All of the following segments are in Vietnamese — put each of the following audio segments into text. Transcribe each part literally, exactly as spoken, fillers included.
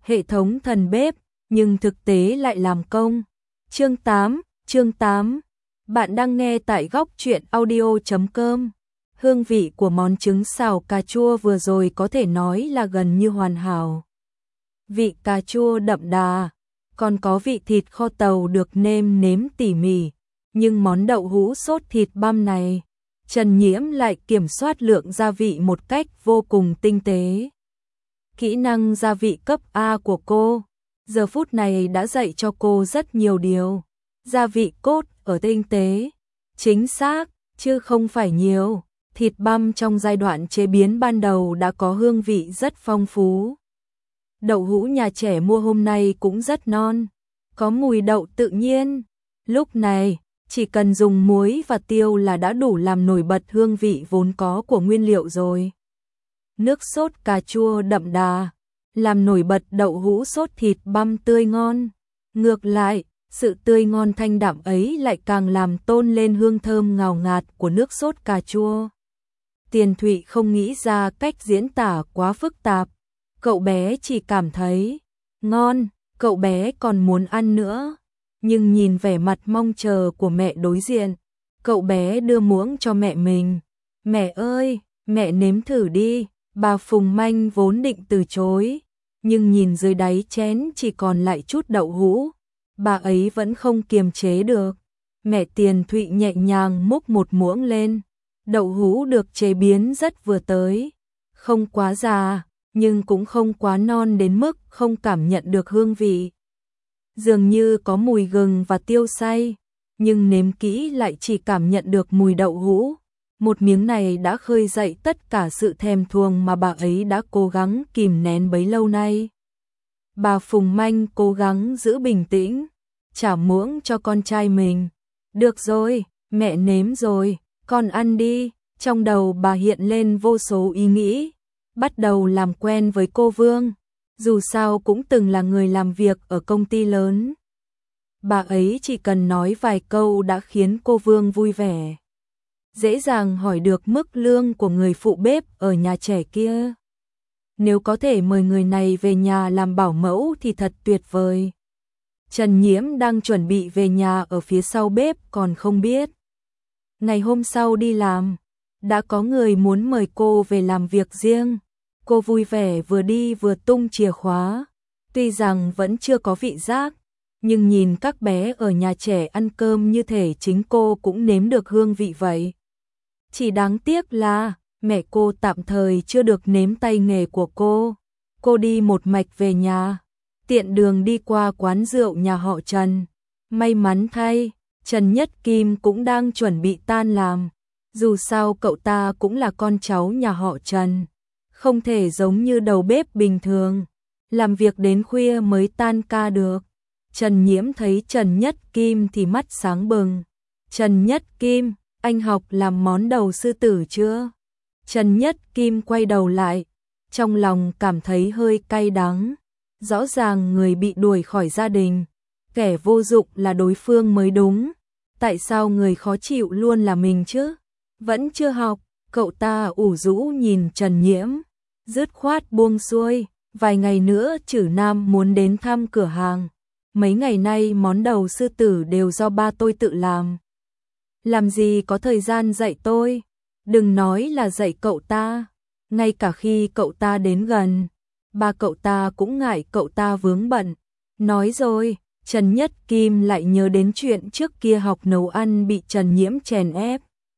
hệ thống thần bếp, nhưng thực tế lại làm công. Chương tám, chương tám. Bạn đang nghe tại góc truyện audio chấm com. Hương vị của món trứng xào cà chua vừa rồi có thể nói là gần như hoàn hảo. Vị cà chua đậm đà, còn có vị thịt kho tàu được nêm nếm tỉ mỉ, nhưng món đậu hũ sốt thịt băm này, Trần Nhiễm lại kiểm soát lượng gia vị một cách vô cùng tinh tế. Kỹ năng gia vị cấp A của cô, giờ phút này đã dạy cho cô rất nhiều điều. Gia vị cốt ở tinh tế, chính xác, chứ không phải nhiều. Thịt băm trong giai đoạn chế biến ban đầu đã có hương vị rất phong phú. Đậu hũ nhà trẻ mua hôm nay cũng rất non, có mùi đậu tự nhiên. Lúc này, chỉ cần dùng muối và tiêu là đã đủ làm nổi bật hương vị vốn có của nguyên liệu rồi. Nước sốt cà chua đậm đà, làm nổi bật đậu hũ sốt thịt băm tươi ngon. Ngược lại, sự tươi ngon thanh đạm ấy lại càng làm tôn lên hương thơm ngào ngạt của nước sốt cà chua. Tiền Thụy không nghĩ ra cách diễn tả quá phức tạp. Cậu bé chỉ cảm thấy ngon, cậu bé còn muốn ăn nữa. Nhưng nhìn vẻ mặt mong chờ của mẹ đối diện, cậu bé đưa muỗng cho mẹ mình. Mẹ ơi, mẹ nếm thử đi. Bà Phùng Manh vốn định từ chối, nhưng nhìn dưới đáy chén chỉ còn lại chút đậu hũ, bà ấy vẫn không kiềm chế được. Mẹ Tiền Thụy nhẹ nhàng múc một muỗng lên. Đậu hũ được chế biến rất vừa tới, không quá già, nhưng cũng không quá non đến mức không cảm nhận được hương vị. Dường như có mùi gừng và tiêu xay, nhưng nếm kỹ lại chỉ cảm nhận được mùi đậu hũ. Một miếng này đã khơi dậy tất cả sự thèm thuồng mà bà ấy đã cố gắng kìm nén bấy lâu nay. Bà Phùng Manh cố gắng giữ bình tĩnh, trả muỗng cho con trai mình. Được rồi, mẹ nếm rồi, con ăn đi. Trong đầu bà hiện lên vô số ý nghĩ, bắt đầu làm quen với cô Vương, dù sao cũng từng là người làm việc ở công ty lớn. Bà ấy chỉ cần nói vài câu đã khiến cô Vương vui vẻ. Dễ dàng hỏi được mức lương của người phụ bếp ở nhà trẻ kia. Nếu có thể mời người này về nhà làm bảo mẫu thì thật tuyệt vời. Trần Nhiễm đang chuẩn bị về nhà ở phía sau bếp còn không biết. Ngày hôm sau đi làm, đã có người muốn mời cô về làm việc riêng. Cô vui vẻ vừa đi vừa tung chìa khóa. Tuy rằng vẫn chưa có vị giác, nhưng nhìn các bé ở nhà trẻ ăn cơm như thể chính cô cũng nếm được hương vị vậy. Chỉ đáng tiếc là mẹ cô tạm thời chưa được nếm tay nghề của cô. Cô đi một mạch về nhà, tiện đường đi qua quán rượu nhà họ Trần. May mắn thay, Trần Nhất Kim cũng đang chuẩn bị tan làm. Dù sao cậu ta cũng là con cháu nhà họ Trần, không thể giống như đầu bếp bình thường, làm việc đến khuya mới tan ca được. Trần Nhiễm thấy Trần Nhất Kim thì mắt sáng bừng. Trần Nhất Kim, anh học làm món đầu sư tử chưa? Trần Nhất Kim quay đầu lại, trong lòng cảm thấy hơi cay đắng. Rõ ràng người bị đuổi khỏi gia đình, kẻ vô dụng là đối phương mới đúng. Tại sao người khó chịu luôn là mình chứ? Vẫn chưa học, cậu ta ủ rũ nhìn Trần Nhiễm, dứt khoát buông xuôi. Vài ngày nữa Trử Nam muốn đến thăm cửa hàng. Mấy ngày nay món đầu sư tử đều do ba tôi tự làm. Làm gì có thời gian dạy tôi? Đừng nói là dạy cậu ta. Ngay cả khi cậu ta đến gần, ba cậu ta cũng ngại cậu ta vướng bận. Nói rồi, Trần Nhất Kim lại nhớ đến chuyện trước kia học nấu ăn bị Trần Nhiễm chèn ép.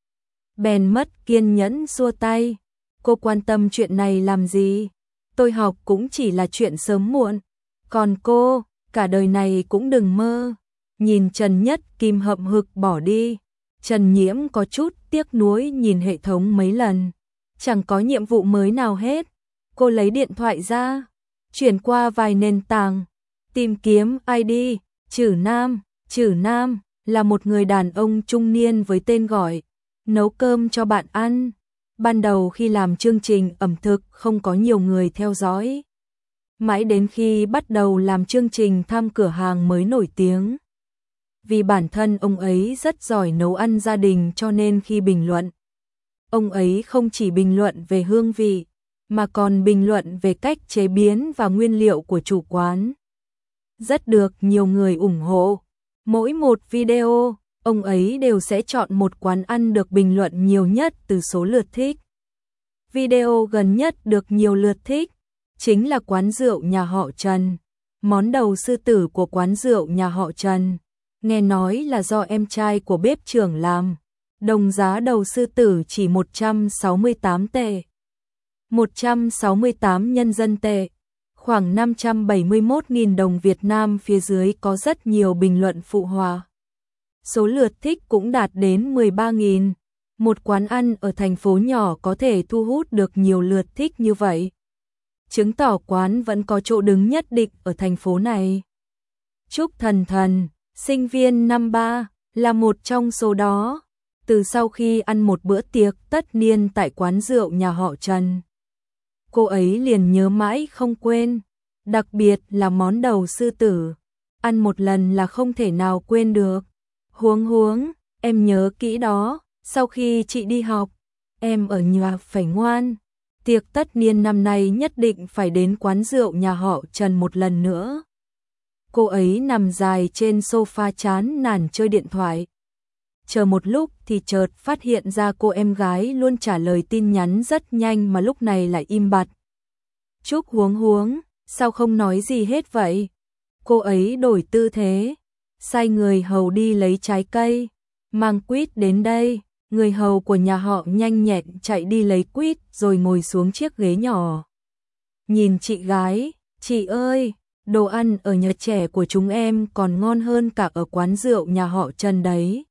Bèn mất kiên nhẫn xua tay. Cô quan tâm chuyện này làm gì? Tôi học cũng chỉ là chuyện sớm muộn. Còn cô, cả đời này cũng đừng mơ. Nhìn Trần Nhất Kim hậm hực bỏ đi, Trần Nhiễm có chút tiếc nuối nhìn hệ thống mấy lần. Chẳng có nhiệm vụ mới nào hết. Cô lấy điện thoại ra, chuyển qua vài nền tảng, tìm kiếm i đê. Trử Nam. Trử Nam là một người đàn ông trung niên với tên gọi nấu cơm cho bạn ăn. Ban đầu khi làm chương trình ẩm thực không có nhiều người theo dõi. Mãi đến khi bắt đầu làm chương trình thăm cửa hàng mới nổi tiếng. Vì bản thân ông ấy rất giỏi nấu ăn gia đình cho nên khi bình luận, ông ấy không chỉ bình luận về hương vị, mà còn bình luận về cách chế biến và nguyên liệu của chủ quán. Rất được nhiều người ủng hộ. Mỗi một video, ông ấy đều sẽ chọn một quán ăn được bình luận nhiều nhất từ số lượt thích. Video gần nhất được nhiều lượt thích chính là quán rượu nhà họ Trần. Món đầu sư tử của quán rượu nhà họ Trần, nghe nói là do em trai của bếp trưởng làm. Đồng giá đầu sư tử chỉ một trăm sáu mươi tám tệ. một trăm sáu mươi tám nhân dân tệ, khoảng năm trăm bảy mươi mốt nghìn đồng Việt Nam. Phía dưới có rất nhiều bình luận phụ họa. Số lượt thích cũng đạt đến mười ba nghìn. Một quán ăn ở thành phố nhỏ có thể thu hút được nhiều lượt thích như vậy, chứng tỏ quán vẫn có chỗ đứng nhất định ở thành phố này. Trúc Thần Thần, sinh viên năm ba, là một trong số đó. Từ sau khi ăn một bữa tiệc tất niên tại quán rượu nhà họ Trần, cô ấy liền nhớ mãi không quên, đặc biệt là món đầu sư tử. Ăn một lần là không thể nào quên được. Huống huống, em nhớ kỹ đó, sau khi chị đi học, em ở nhà phải ngoan. Tiệc tất niên năm nay nhất định phải đến quán rượu nhà họ Trần một lần nữa. Cô ấy nằm dài trên sofa chán nản chơi điện thoại. Chờ một lúc thì chợt phát hiện ra cô em gái luôn trả lời tin nhắn rất nhanh mà lúc này lại im bặt. Trúc huống huống, sao không nói gì hết vậy? Cô ấy đổi tư thế, sai người hầu đi lấy trái cây, mang quýt đến đây. Người hầu của nhà họ nhanh nhẹn chạy đi lấy quýt rồi ngồi xuống chiếc ghế nhỏ. Nhìn chị gái, chị ơi, đồ ăn ở nhà trẻ của chúng em còn ngon hơn cả ở quán rượu nhà họ Trần đấy.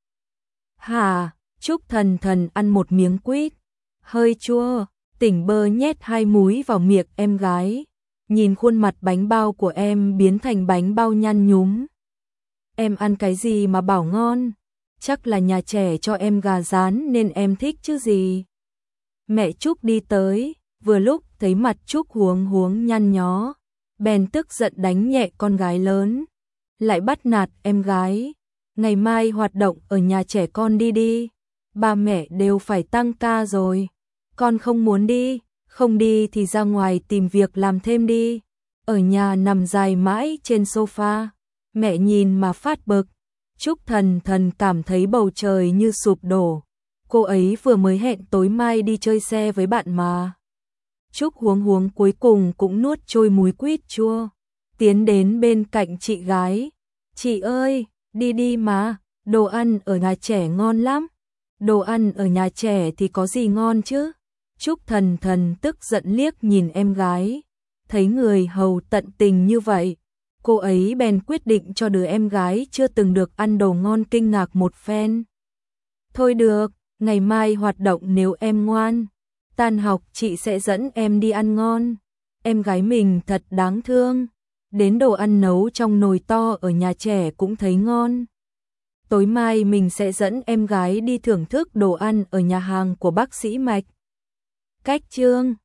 Hà, Trúc Thần Thần ăn một miếng quýt, hơi chua, tỉnh bơ nhét hai múi vào miệng em gái. Nhìn khuôn mặt bánh bao của em biến thành bánh bao nhăn nhúm. Em ăn cái gì mà bảo ngon? Chắc là nhà trẻ cho em gà rán nên em thích chứ gì. Mẹ Trúc đi tới, vừa lúc thấy mặt Trúc huống huống nhăn nhó, bèn tức giận đánh nhẹ con gái lớn, lại bắt nạt em gái. Ngày mai hoạt động ở nhà trẻ con đi đi, ba mẹ đều phải tăng ca rồi. Con không muốn đi, không đi thì ra ngoài tìm việc làm thêm đi. Ở nhà nằm dài mãi trên sofa, mẹ nhìn mà phát bực. Trúc Thần Thần cảm thấy bầu trời như sụp đổ. Cô ấy vừa mới hẹn tối mai đi chơi xe với bạn mà. Trúc huống huống cuối cùng cũng nuốt trôi múi quýt chua, tiến đến bên cạnh chị gái. Chị ơi, đi đi mà, đồ ăn ở nhà trẻ ngon lắm. Đồ ăn ở nhà trẻ thì có gì ngon chứ? Trúc Thần Thần tức giận liếc nhìn em gái, thấy người hầu tận tình như vậy, cô ấy bèn quyết định cho đứa em gái chưa từng được ăn đồ ngon kinh ngạc một phen. Thôi được, ngày mai hoạt động nếu em ngoan, tan học chị sẽ dẫn em đi ăn ngon. Em gái mình thật đáng thương, đến đồ ăn nấu trong nồi to ở nhà trẻ cũng thấy ngon. Tối mai mình sẽ dẫn em gái đi thưởng thức đồ ăn ở nhà hàng của bác sĩ Mạch. Cách chương